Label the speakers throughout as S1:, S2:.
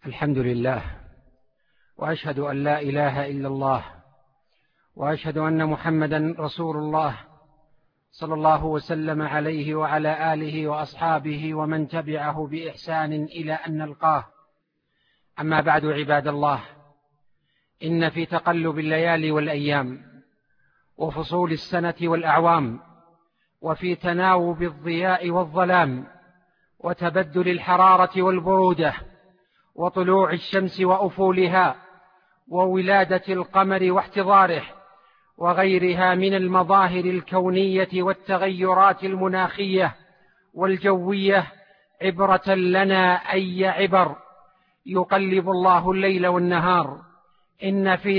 S1: الحمد لله، وأشهد أن لا إله إلا الله، وأشهد أن محمدا رسول الله صلى الله وسلم عليه وعلى آله وأصحابه ومن تبعه بإحسان إلى أن نلقاه. أما بعد، عباد الله، إن في تقلب الليالي والأيام وفصول السنة والأعوام، وفي تناوب الضياء والظلام، وتبدل الحرارة والبرودة، وطلوع الشمس وأفولها، وولادة القمر واحتضاره، وغيرها من المظاهر الكونية والتغيرات المناخية والجوية، عبرة لنا أي عبر. يقلب الله الليل والنهار، إن في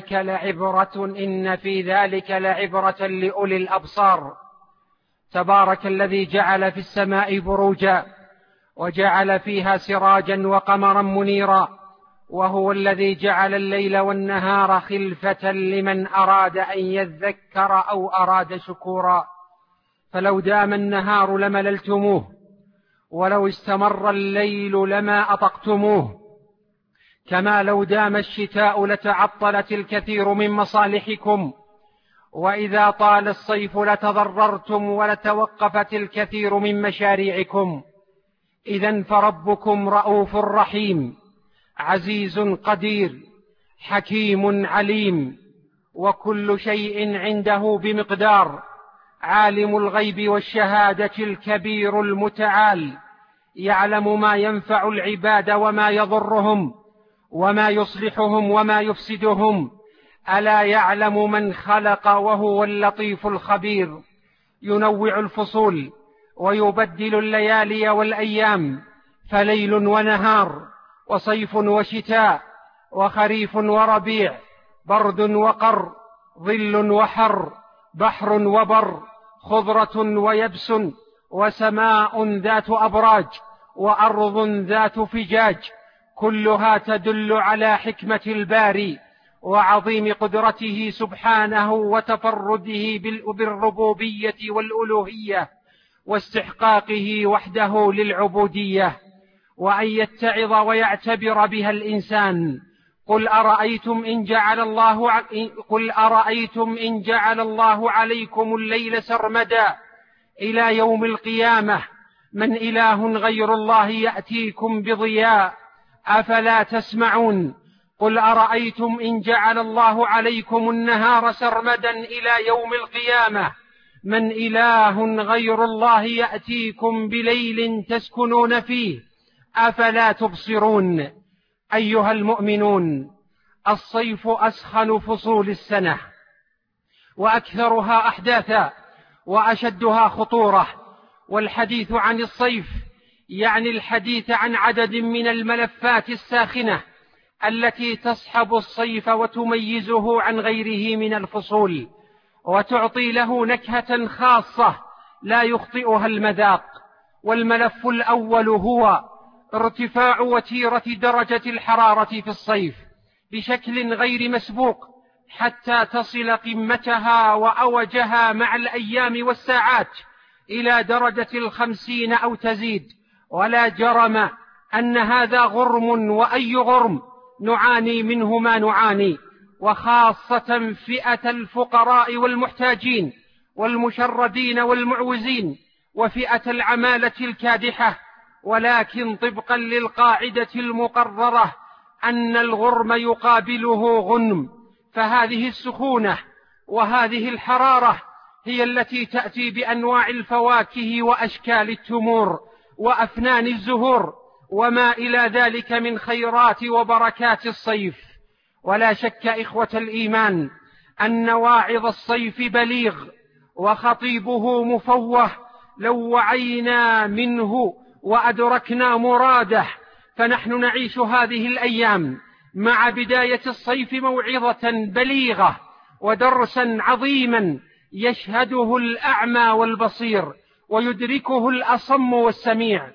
S1: ذلك لعبرة لأولي الأبصار. تبارك الذي جعل في السماء بروجا وجعل فيها سراجا وقمرا منيرا، وهو الذي جعل الليل والنهار خلفة لمن أراد أن يذكر أو أراد شكورا. فلو دام النهار لمللتموه، ولو استمر الليل لما أطقتموه، كما لو دام الشتاء لتعطلت الكثير من مصالحكم، وإذا طال الصيف لتضررتم ولتوقفت الكثير من مشاريعكم. إذن فربكم رؤوف رحيم، عزيز قدير، حكيم عليم، وكل شيء عنده بمقدار. عالم الغيب والشهادة الكبير المتعال، يعلم ما ينفع العباد وما يضرهم، وما يصلحهم وما يفسدهم. ألا يعلم من خلق وهو اللطيف الخبير. ينوع الفصول ويبدل الليالي والأيام، فليل ونهار، وصيف وشتاء، وخريف وربيع، برد وقر، ظل وحر، بحر وبر، خضرة ويبس، وسماء ذات أبراج، وأرض ذات فجاج، كلها تدل على حكمة الباري وعظيم قدرته سبحانه وتفرده بالربوبية والألوهية، واستحقاقه وحده للعبودية، وأن يتعظ ويعتبر بها الإنسان. قل أرأيتم إن جعل الله عليكم الليل سرمدا إلى يوم القيامة، من إله غير الله يأتيكم بضياء، أفلا تسمعون؟ قل أرأيتم إن جعل الله عليكم النهار سرمدا إلى يوم القيامة، من إله غير الله يأتيكم بليل تسكنون فيه، أفلا تبصرون؟ أيها المؤمنون، الصيف أسخن فصول السنة، وأكثرها أحداثا، وأشدها خطورة. والحديث عن الصيف يعني الحديث عن عدد من الملفات الساخنة التي تصحب الصيف وتميزه عن غيره من الفصول، وتعطي له نكهة خاصة لا يخطئها المذاق. والملف الأول هو ارتفاع وتيرة درجة الحرارة في الصيف بشكل غير مسبوق، حتى تصل قمتها وأوجها مع الأيام والساعات إلى درجة 50 أو تزيد. ولا جرم أن هذا غرم، وأي غرم نعاني منه ما نعاني، وخاصة فئة الفقراء والمحتاجين والمشردين والمعوزين، وفئة العمالة الكادحة. ولكن طبقا للقاعدة المقررة أن الغرم يقابله غنم، فهذه السخونة وهذه الحرارة هي التي تأتي بأنواع الفواكه وأشكال التمور وأفنان الزهور وما إلى ذلك من خيرات وبركات الصيف. ولا شك إخوة الإيمان أن واعظ الصيف بليغ وخطيبه مفوه لو وعينا منه وأدركنا مراده. فنحن نعيش هذه الأيام مع بداية الصيف موعظة بليغة ودرسا عظيما يشهده الأعمى والبصير ويدركه الأصم والسميع،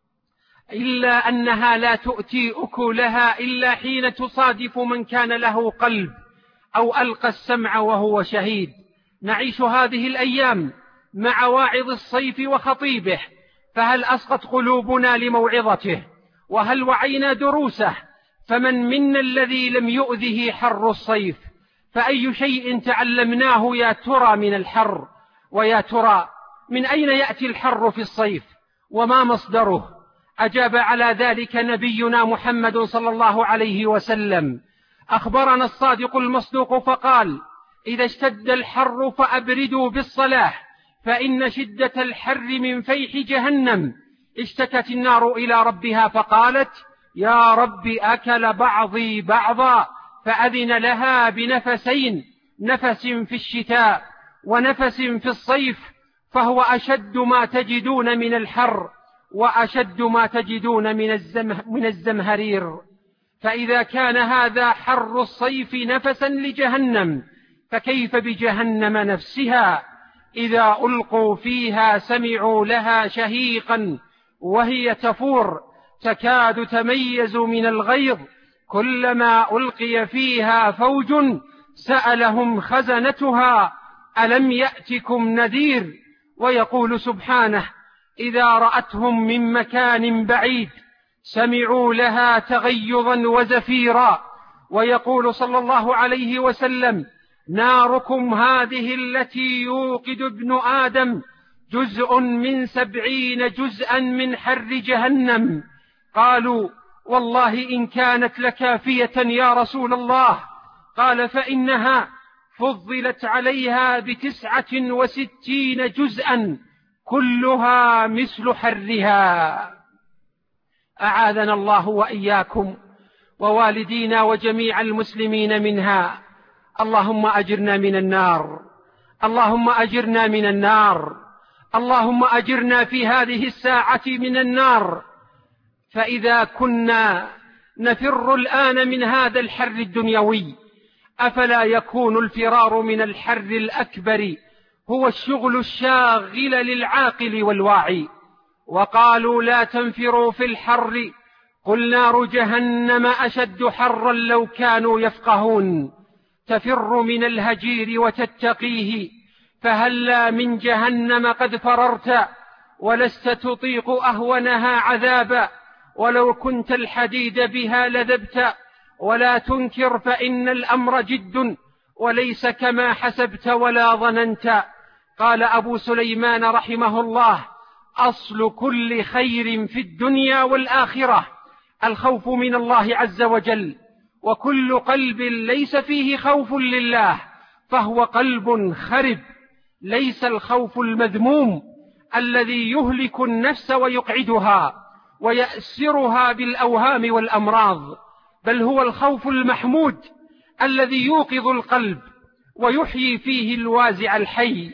S1: إلا أنها لا تؤتي أكلها إلا حين تصادف من كان له قلب أو ألقى السمع وهو شهيد. نعيش هذه الأيام مع واعظ الصيف وخطيبه، فهل أصغت قلوبنا لموعظته؟ وهل وعينا دروسه؟ فمن منا الذي لم يؤذه حر الصيف؟ فأي شيء تعلمناه يا ترى من الحر؟ ويا ترى من أين يأتي الحر في الصيف وما مصدره؟ أجاب على ذلك نبينا محمد صلى الله عليه وسلم، أخبرنا الصادق المصدوق فقال: إذا اشتد الحر فأبردوا بالصلاة، فإن شدة الحر من فيح جهنم. اشتكت النار إلى ربها فقالت: يا رب أكل بعضي بعضا، فأذن لها بنفسين، نفس في الشتاء ونفس في الصيف، فهو أشد ما تجدون من الحر وأشد ما تجدون من الزمهرير. فإذا كان هذا حر الصيف نفسا لجهنم، فكيف بجهنم نفسها؟ إذا ألقوا فيها سمعوا لها شهيقا وهي تفور تكاد تميز من الغيظ، كلما ألقي فيها فوج سألهم خزنتها ألم يأتكم نذير؟ ويقول سبحانه: إذا رأتهم من مكان بعيد سمعوا لها تغيظا وزفيرا. ويقول صلى الله عليه وسلم: ناركم هذه التي يوقد ابن آدم جزء من 70 جزءا من حر جهنم. قالوا: والله إن كانت لكافية يا رسول الله. قال: فإنها فضلت عليها ب69 جزءا كلها مثل حرها. أعاذنا الله وإياكم ووالدينا وجميع المسلمين منها. اللهم أجرنا من النار، اللهم أجرنا من النار، اللهم أجرنا في هذه الساعة من النار. فإذا كنا نفر الآن من هذا الحر الدنيوي، أفلا يكون الفرار من الحر الأكبر هو الشغل الشاغل للعاقل والواعي؟ وقالوا: لا تنفروا في الحر، قل نار جهنم أشد حرا لو كانوا يفقهون. تفر من الهجير وتتقيه، فهلا من جهنم قد فررت ولست تطيق أهونها عذابا، ولو كنت الحديد بها لذبت. ولا تنكر فإن الأمر جد وليس كما حسبت ولا ظننت. قال أبو سليمان رحمه الله: أصل كل خير في الدنيا والآخرة الخوف من الله عز وجل، وكل قلب ليس فيه خوف لله فهو قلب خرب. ليس الخوف المذموم الذي يهلك النفس ويقعدها ويأسرها بالأوهام والأمراض، بل هو الخوف المحمود الذي يوقظ القلب ويحيي فيه الوازع الحي.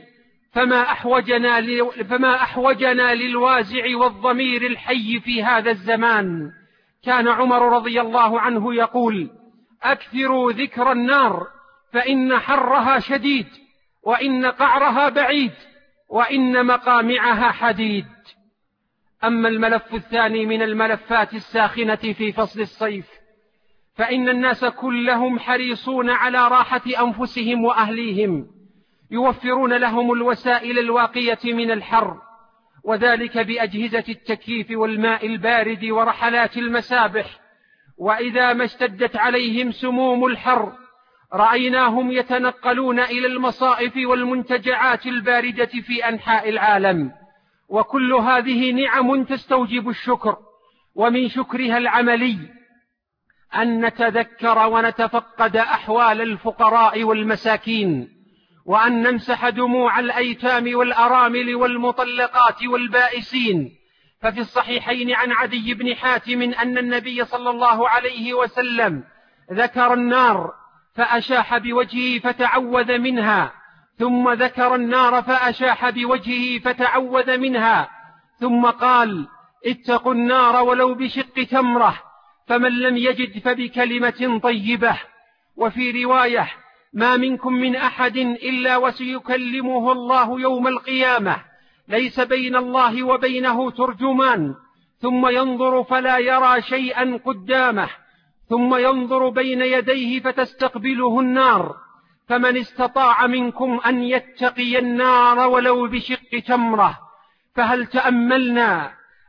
S1: فما أحوجنا للوازع والضمير الحي في هذا الزمان. كان عمر رضي الله عنه يقول: أكثروا ذكر النار فإن حرها شديد، وإن قعرها بعيد، وإن مقامعها حديد. أما الملف الثاني من الملفات الساخنة في فصل الصيف، فإن الناس كلهم حريصون على راحة أنفسهم وأهليهم، يوفرون لهم الوسائل الواقية من الحر، وذلك بأجهزة التكييف والماء البارد ورحلات المسابح. وإذا ما اشتدت عليهم سموم الحر رأيناهم يتنقلون إلى المصائف والمنتجعات الباردة في أنحاء العالم. وكل هذه نعم تستوجب الشكر، ومن شكرها العملي أن نتذكر ونتفقد أحوال الفقراء والمساكين، وأن نمسح دموع الأيتام والأرامل والمطلقات والبائسين. ففي الصحيحين عن عدي بن حاتم أن النبي صلى الله عليه وسلم ذكر النار فأشاح بوجهه فتعوذ منها، ثم ذكر النار فأشاح بوجهه فتعوذ منها، ثم قال: اتقوا النار ولو بشق تمرة، فمن لم يجد فبكلمة طيبة. وفي رواية: ما منكم من أحد إلا وسيكلمه الله يوم القيامة، ليس بين الله وبينه ترجمان، ثم ينظر فلا يرى شيئا قدامه، ثم ينظر بين يديه فتستقبله النار. فمن استطاع منكم أن يتقي النار ولو بشق تمرة. فهل تأملنا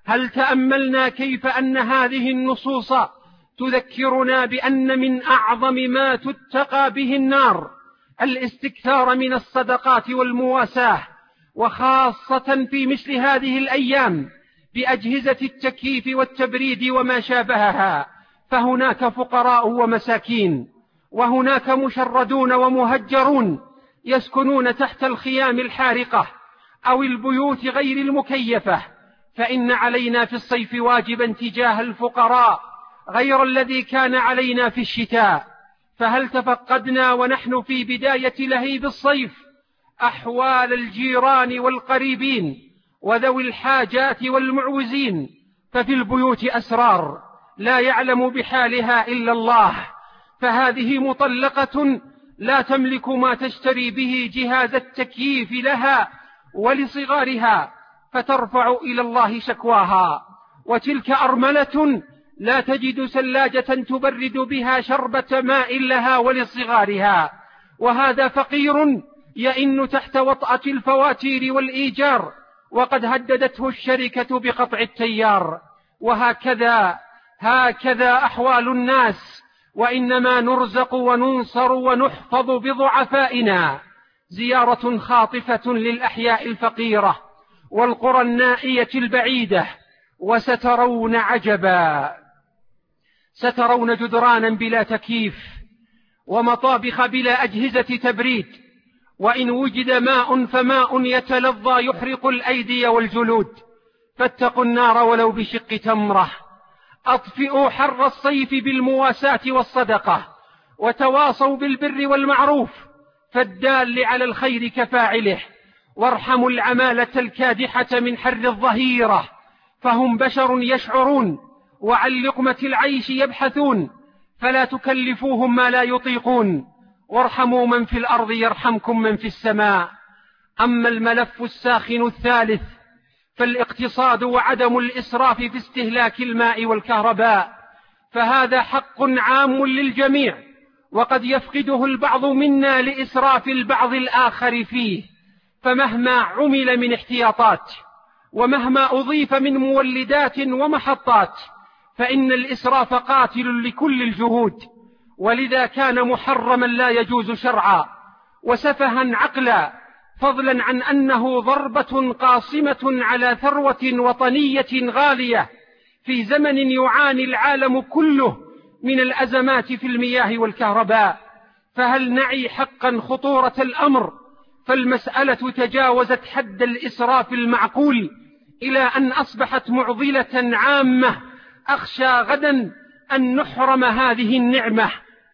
S1: هل تأملنا كيف أن هذه النصوص تذكرنا بأن من أعظم ما تتقى به النار الاستكثار من الصدقات والمواساة، وخاصة في مثل هذه الأيام بأجهزة التكييف والتبريد وما شابهها، فهناك فقراء ومساكين، وهناك مشردون ومهجرون يسكنون تحت الخيام الحارقة أو البيوت غير المكيفة، فإن علينا في الصيف واجبا تجاه الفقراء غير الذي كان علينا في الشتاء. فهل تفقدنا ونحن في بداية لهيب الصيف أحوال الجيران والقريبين وذوي الحاجات والمعوزين؟ ففي البيوت أسرار لا يعلم بحالها إلا الله، فهذه مطلقة لا تملك ما تشتري به جهاز التكييف لها ولصغارها، فترفع إلى الله شكواها. وتلك أرملة لا تجد سلاجة تبرد بها شربة ماء لها ولصغارها، وهذا فقير يئن تحت وطأة الفواتير والإيجار، وقد هددته الشركة بقطع التيار. هكذا أحوال الناس، وإنما نرزق وننصر ونحفظ بضعفائنا. زيارة خاطفة للأحياء الفقيرة والقرى النائية البعيدة، وسترون عجبا، سترون جدرانا بلا تكييف ومطابخ بلا أجهزة تبريد، وإن وجد ماء فماء يتلظى يحرق الأيدي والجلود. فاتقوا النار ولو بشق تمرة. أطفئوا حر الصيف بالمواساة والصدقة، وتواصوا بالبر والمعروف، فالدال على الخير كفاعله. وارحموا العمالة الكادحة من حر الظهيرة، فهم بشر يشعرون وعن لقمة العيش يبحثون، فلا تكلفوهم ما لا يطيقون. وارحموا من في الأرض يرحمكم من في السماء. أما الملف الساخن الثالث فالاقتصاد وعدم الإسراف في استهلاك الماء والكهرباء، فهذا حق عام للجميع، وقد يفقده البعض منا لإسراف البعض الآخر فيه. فمهما عمل من احتياطات ومهما أضيف من مولدات ومحطات، فإن الإسراف قاتل لكل الجهود، ولذا كان محرما لا يجوز شرعا وسفها عقلا، فضلا عن أنه ضربة قاصمة على ثروة وطنية غالية في زمن يعاني العالم كله من الأزمات في المياه والكهرباء. فهل نعي حقا خطورة الأمر؟ فالمسألة تجاوزت حد الإسراف المعقول إلى أن أصبحت معضلة عامة، أخشى غدا أن نحرم هذه النعمة.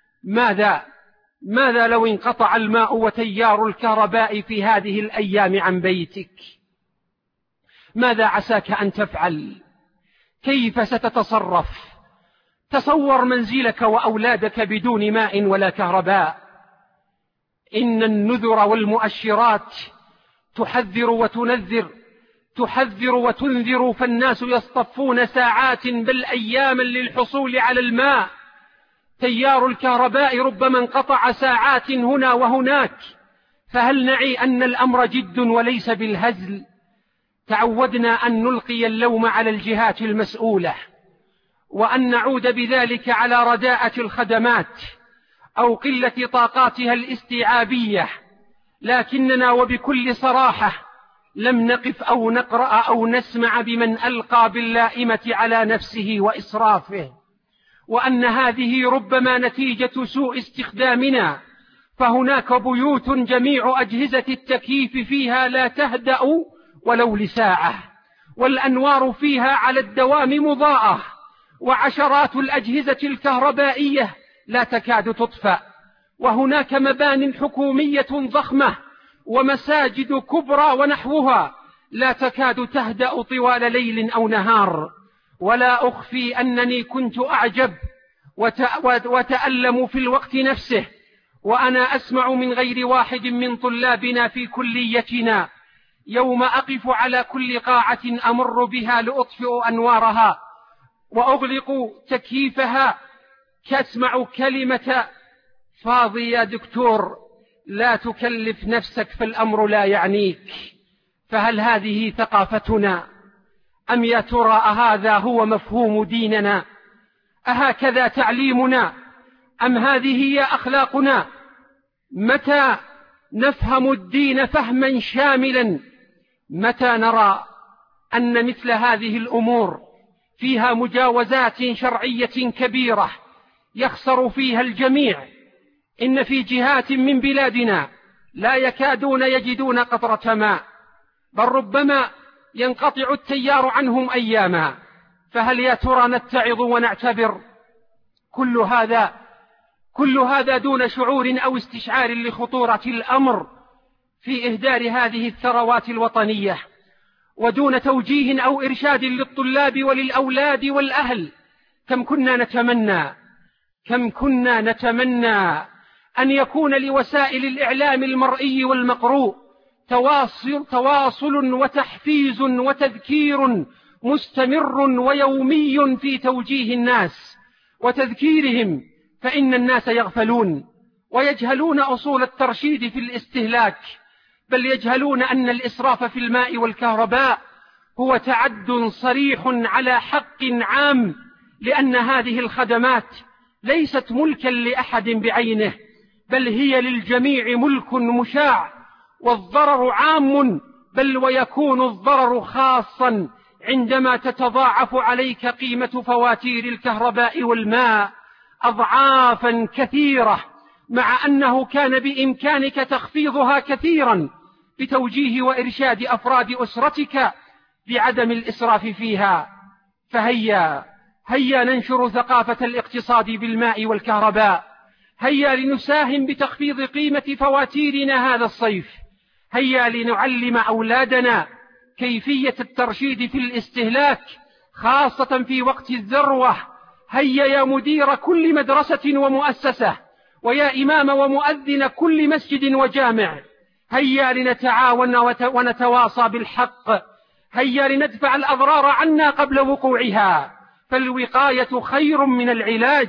S1: ماذا لو انقطع الماء وتيار الكهرباء في هذه الأيام عن بيتك؟ ماذا عساك أن تفعل؟ كيف ستتصرف؟ تصور منزلك وأولادك بدون ماء ولا كهرباء. إن النذر والمؤشرات تحذر وتنذر، فالناس يصطفون ساعات بل أياما للحصول على الماء. تيار الكهرباء ربما انقطع ساعات هنا وهناك. فهل نعي أن الأمر جد وليس بالهزل؟ تعودنا أن نلقي اللوم على الجهات المسؤولة، وأن نعود بذلك على رداءة الخدمات أو قلة طاقاتها الاستيعابية، لكننا وبكل صراحة لم نقف أو نقرأ أو نسمع بمن ألقى باللائمة على نفسه وإسرافه، وأن هذه ربما نتيجة سوء استخدامنا. فهناك بيوت جميع أجهزة التكييف فيها لا تهدأ ولو لساعة، والأنوار فيها على الدوام مضاءة، وعشرات الأجهزة الكهربائية لا تكاد تطفأ. وهناك مبان حكومية ضخمة ومساجد كبرى ونحوها لا تكاد تهدأ طوال ليل أو نهار. ولا أخفي أنني كنت أعجب وتألم في الوقت نفسه وأنا أسمع من غير واحد من طلابنا في كليتنا يوم أقف على كل قاعة أمر بها لأطفئ أنوارها وأغلق تكييفها كأسمع كلمة: فاضي يا دكتور، لا تكلف نفسك فالأمر لا يعنيك. فهل هذه ثقافتنا؟ أم يا ترى أهذا هو مفهوم ديننا؟ أهكذا تعليمنا؟ أم هذه هي أخلاقنا؟ متى نفهم الدين فهما شاملا؟ متى نرى أن مثل هذه الأمور فيها مجاوزات شرعية كبيرة يخسر فيها الجميع؟ إن في جهات من بلادنا لا يكادون يجدون قطرة ماء، بل ربما ينقطع التيار عنهم أياما. فهل يا ترى نتعظ ونعتبر؟ كل هذا دون شعور أو استشعار لخطورة الأمر في إهدار هذه الثروات الوطنية، ودون توجيه أو إرشاد للطلاب وللأولاد والأهل. كم كنا نتمنى أن يكون لوسائل الإعلام المرئي والمقروء تواصل وتحفيز وتذكير مستمر ويومي في توجيه الناس وتذكيرهم، فإن الناس يغفلون ويجهلون أصول الترشيد في الاستهلاك، بل يجهلون أن الإسراف في الماء والكهرباء هو تعد صريح على حق عام، لأن هذه الخدمات ليست ملكا لأحد بعينه، بل هي للجميع ملك مشاع، والضرر عام، بل ويكون الضرر خاصا عندما تتضاعف عليك قيمة فواتير الكهرباء والماء أضعافا كثيرة، مع أنه كان بإمكانك تخفيضها كثيرا بتوجيه وإرشاد أفراد أسرتك بعدم الإسراف فيها. هيا ننشر ثقافة الاقتصاد بالماء والكهرباء، هيا لنساهم بتخفيض قيمة فواتيرنا هذا الصيف، هيا لنعلم أولادنا كيفية الترشيد في الاستهلاك خاصة في وقت الذروة. هيا يا مدير كل مدرسة ومؤسسة، ويا إمام ومؤذن كل مسجد وجامع، هيا لنتعاون ونتواصى بالحق، هيا لندفع الأضرار عنا قبل وقوعها، فالوقاية خير من العلاج.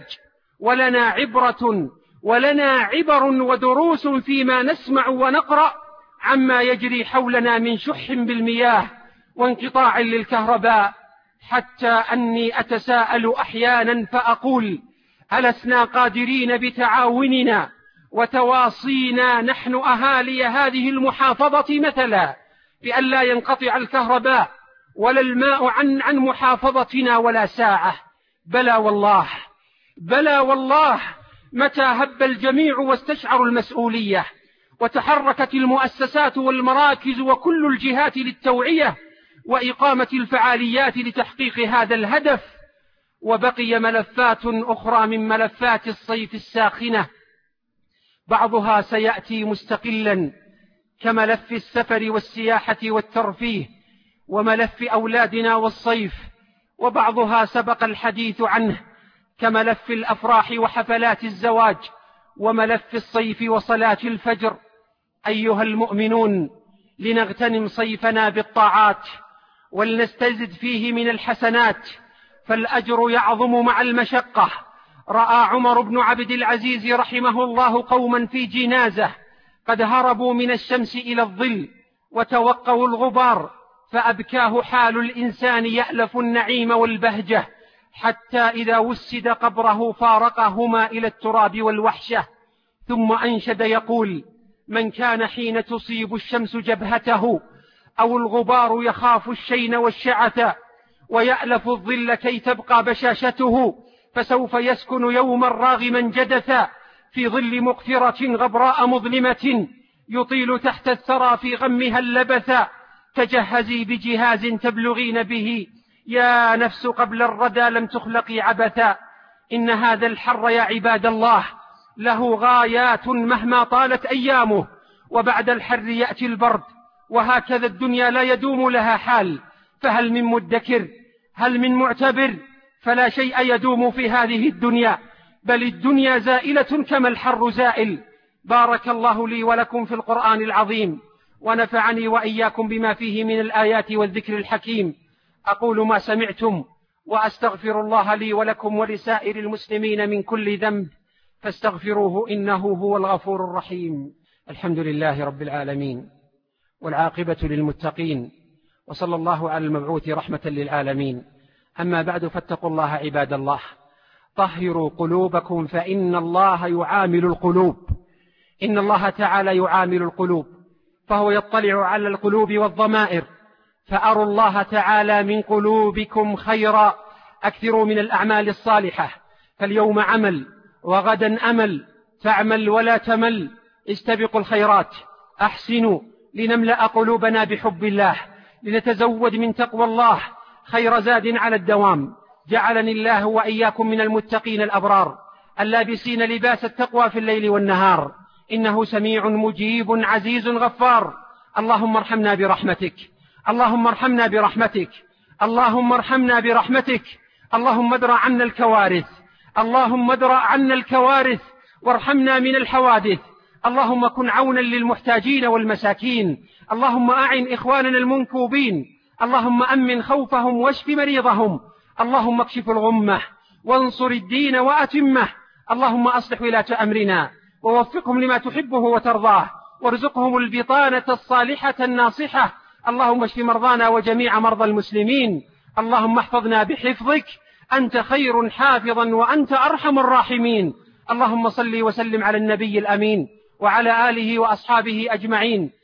S1: ولنا عبر ودروس فيما نسمع ونقرأ عما يجري حولنا من شح بالمياه وانقطاع للكهرباء، حتى أني أتساءل أحيانا فأقول: ألسنا قادرين بتعاوننا وتواصينا نحن أهالي هذه المحافظة مثلا بأن لا ينقطع الكهرباء ولا الماء عن محافظتنا ولا ساعة؟ بلى والله، متى هب الجميع واستشعروا المسؤولية وتحركت المؤسسات والمراكز وكل الجهات للتوعية وإقامة الفعاليات لتحقيق هذا الهدف. وبقي ملفات أخرى من ملفات الصيف الساخنة، بعضها سيأتي مستقلا كملف السفر والسياحة والترفيه وملف أولادنا والصيف، وبعضها سبق الحديث عنه كملف الأفراح وحفلات الزواج وملف الصيف وصلاة الفجر. أيها المؤمنون، لنغتنم صيفنا بالطاعات ولنستزد فيه من الحسنات، فالأجر يعظم مع المشقة. رأى عمر بن عبد العزيز رحمه الله قوما في جنازة قد هربوا من الشمس إلى الظل وتوقوا الغبار، فأبكاه حال الإنسان يألف النعيم والبهجة، حتى إذا وسد قبره فارقهما إلى التراب والوحشة. ثم أنشد يقول: من كان حين تصيب الشمس جبهته أو الغبار يخاف الشين والشعث ويألف الظل كي تبقى بشاشته، فسوف يسكن يوما راغما جدثا في ظل مقفرة غبراء مظلمة يطيل تحت الثرى في غمها اللبثا. تجهزي بجهاز تبلغين به يا نفس قبل الردى لم تخلقي عبثا. إن هذا الحر يا عباد الله له غايات مهما طالت أيامه، وبعد الحر يأتي البرد، وهكذا الدنيا لا يدوم لها حال. فهل من مدكر؟ هل من معتبر؟ فلا شيء يدوم في هذه الدنيا، بل الدنيا زائلة كما الحر زائل. بارك الله لي ولكم في القرآن العظيم، ونفعني وإياكم بما فيه من الآيات والذكر الحكيم. أقول ما سمعتم وأستغفر الله لي ولكم ولسائر المسلمين من كل ذنب، فاستغفروه إنه هو الغفور الرحيم. الحمد لله رب العالمين، والعاقبة للمتقين، وصلى الله على المبعوث رحمة للعالمين. أما بعد، فاتقوا الله عباد الله، طهروا قلوبكم فإن الله يعامل القلوب. إن الله تعالى يعامل القلوب، فهو يطلع على القلوب والضمائر، فأروا الله تعالى من قلوبكم خيرا، أكثروا من الأعمال الصالحة، فاليوم عمل وغدا أمل، فاعمل ولا تمل، استبقوا الخيرات، أحسنوا لنملأ قلوبنا بحب الله، لنتزود من تقوى الله خير زاد على الدوام. جعلني الله وإياكم من المتقين الأبرار اللابسين لباس التقوى في الليل والنهار، إنه سميع مجيب عزيز غفار. اللهم ارحمنا برحمتك، اللهم ارحمنا برحمتك، اللهم ارحمنا برحمتك. اللهم ادرأ عنا الكوارث، اللهم ادرأ عنا الكوارث وارحمنا من الحوادث. اللهم كن عونا للمحتاجين والمساكين، اللهم أعن إخواننا المنكوبين، اللهم أمن خوفهم واشف مريضهم، اللهم اكشف الغمة وانصر الدين وأتمه. اللهم أصلح ولاة أمرنا ووفقهم لما تحبه وترضاه، وارزقهم البطانة الصالحة الناصحة. اللهم اشف مرضانا وجميع مرضى المسلمين. اللهم احفظنا بحفظك، أنت خير حافظا وأنت أرحم الراحمين. اللهم صل وسلم على النبي الأمين وعلى آله وأصحابه أجمعين.